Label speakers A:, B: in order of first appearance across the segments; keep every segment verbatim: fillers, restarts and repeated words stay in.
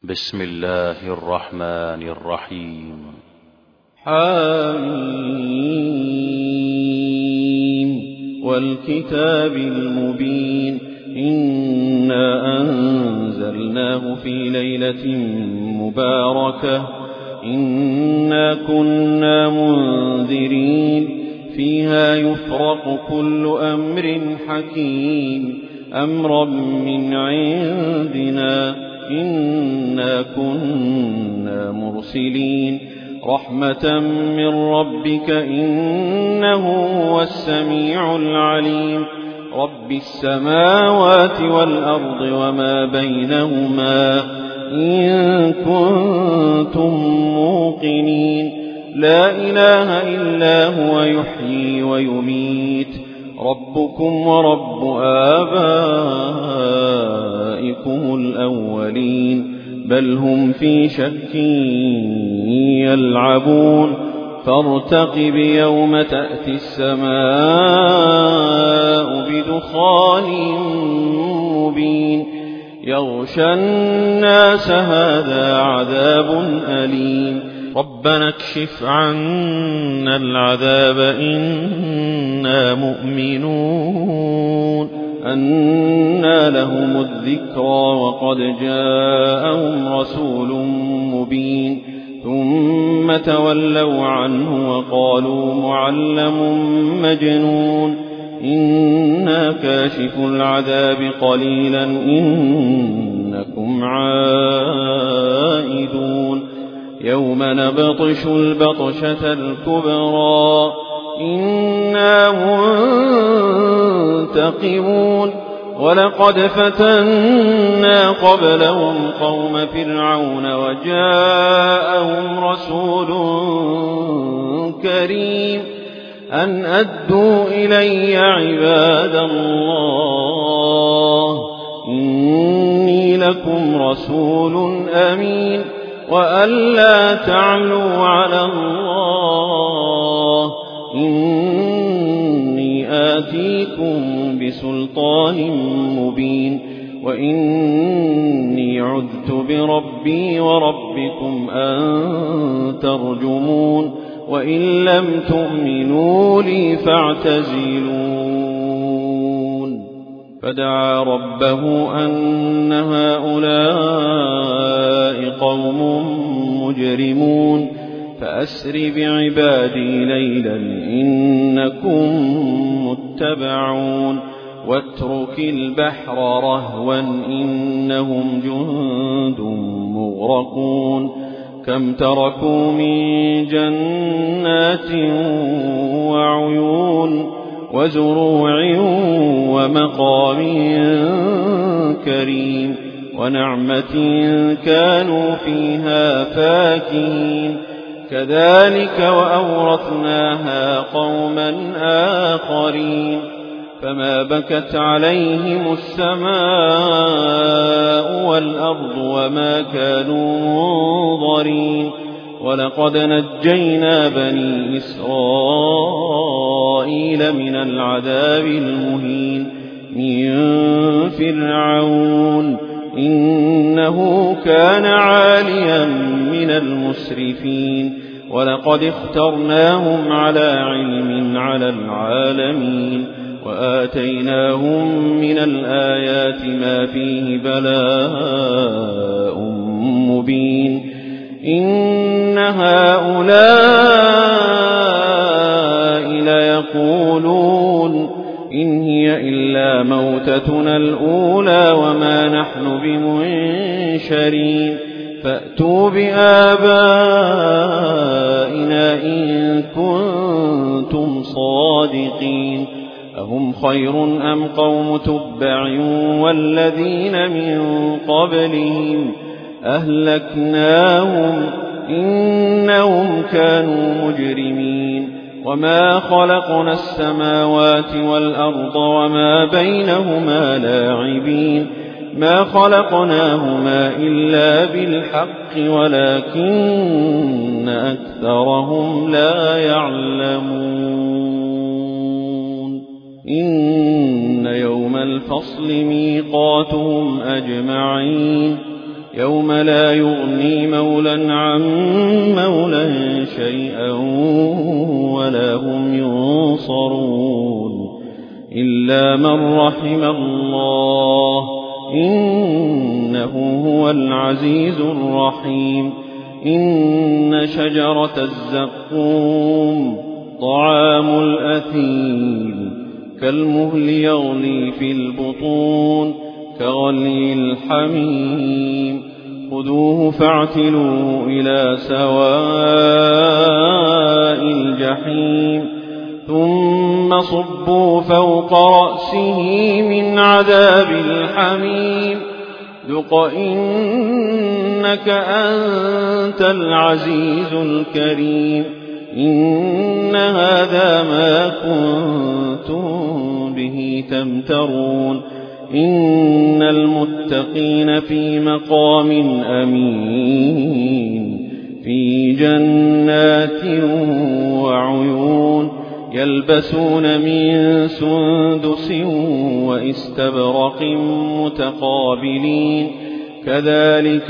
A: بسم الله الرحمن الرحيم.
B: حميم والكتاب المبين إنا أنزلناه في ليلة مباركة إنا كنا منذرين فيها يفرق كل أمر حكيم أمرا من عندنا إنا كنا مرسلين رحمة من ربك إنه هو السميع العليم رب السماوات والأرض وما بينهما إن كنتم موقنين لا إله إلا هو يحيي ويميت ربكم ورب آبائكم الأولين بل هم في شك يلعبون فارتقب يوم تأتي السماء بدخان مبين يغشى الناس هذا عذاب أليم ربنا اكشف عنا العذاب إنا مؤمنون أنى لهم الذكرى وقد جاءهم رسول مبين ثم تولوا عنه وقالوا معلم مجنون إنا كاشف العذاب قليلا إنكم عائدون يوم نبطش البطشة الكبرى إنا منتقمون ولقد فتنا قبلهم قوم فرعون وجاءهم رسول كريم أن أدوا إلي عباد الله إني لكم رسول أمين وأن لا تعلوا على الله إني آتيكم بسلطان مبين وإني عذت بربي وربكم أن ترجمون وإن لم تؤمنوا لي فاعتزلون فدعا ربه أن هؤلاء قوم مجرمون فأسر بعبادي ليلا إنكم متبعون واترك البحر رهوا إنهم جند مغرقون كم تركوا من جنات وعيون وزروع ومقام كريم ونعمة كانوا فيها فاكهين كذلك وأورثناها قوما آخرين فما بكت عليهم السماء والأرض وما كانوا منظرين ولقد نجينا بني إسرائيل من العذاب المهين من فرعون إنه كان عاليا من المسرفين ولقد اخترناهم على علم على العالمين وآتيناهم من الآيات ما فيه بلاء مبين إن هؤلاء ليقولون إن هي إلا موتتنا الأولى وما نحن بمنشرين فأتوا بآبائنا إن كنتم صادقين أهم خير أم قوم تبع والذين من قبلهم أهلكناهم إنهم كانوا مجرمين وما خلقنا السماوات والأرض وما بينهما لاعبين ما خلقناهما إلا بالحق ولكن أكثرهم لا يعلمون إن يوم الفصل ميقاتهم أجمعين يوم لا يغني مولى عن مولى شيئا ولا هم ينصرون إلا من رحم الله إنه هو العزيز الرحيم إن شجرة الزقوم طعام الأثيم كالمهل يغلي في البطون كغلي الحميم خذوه فاعتلوه إلى سواء الجحيم ثم صبوا فوق رأسه من عذاب الحميم ذق إنك أنت العزيز الكريم إن هذا ما كنتم به تمترون إن المتقين في مقام أمين في جنات وعيون يلبسون من سندس واستبرق متقابلين كذلك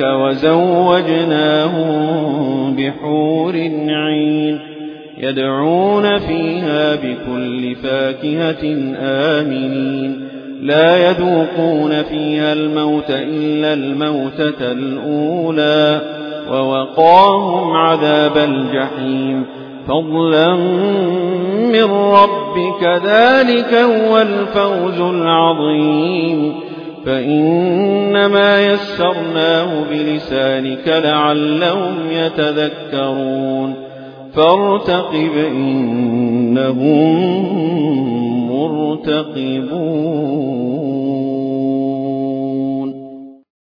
B: وزوجناهم بحور عين يدعون فيها بكل فاكهة آمنين لا يذوقون فيها الموت إلا الموتة الأولى ووقاهم عذاب الجحيم فضلا من ربك ذلك هو الفوز العظيم فإنما يسرناه بلسانك لعلهم يتذكرون فارتقب إنهم مرتقبون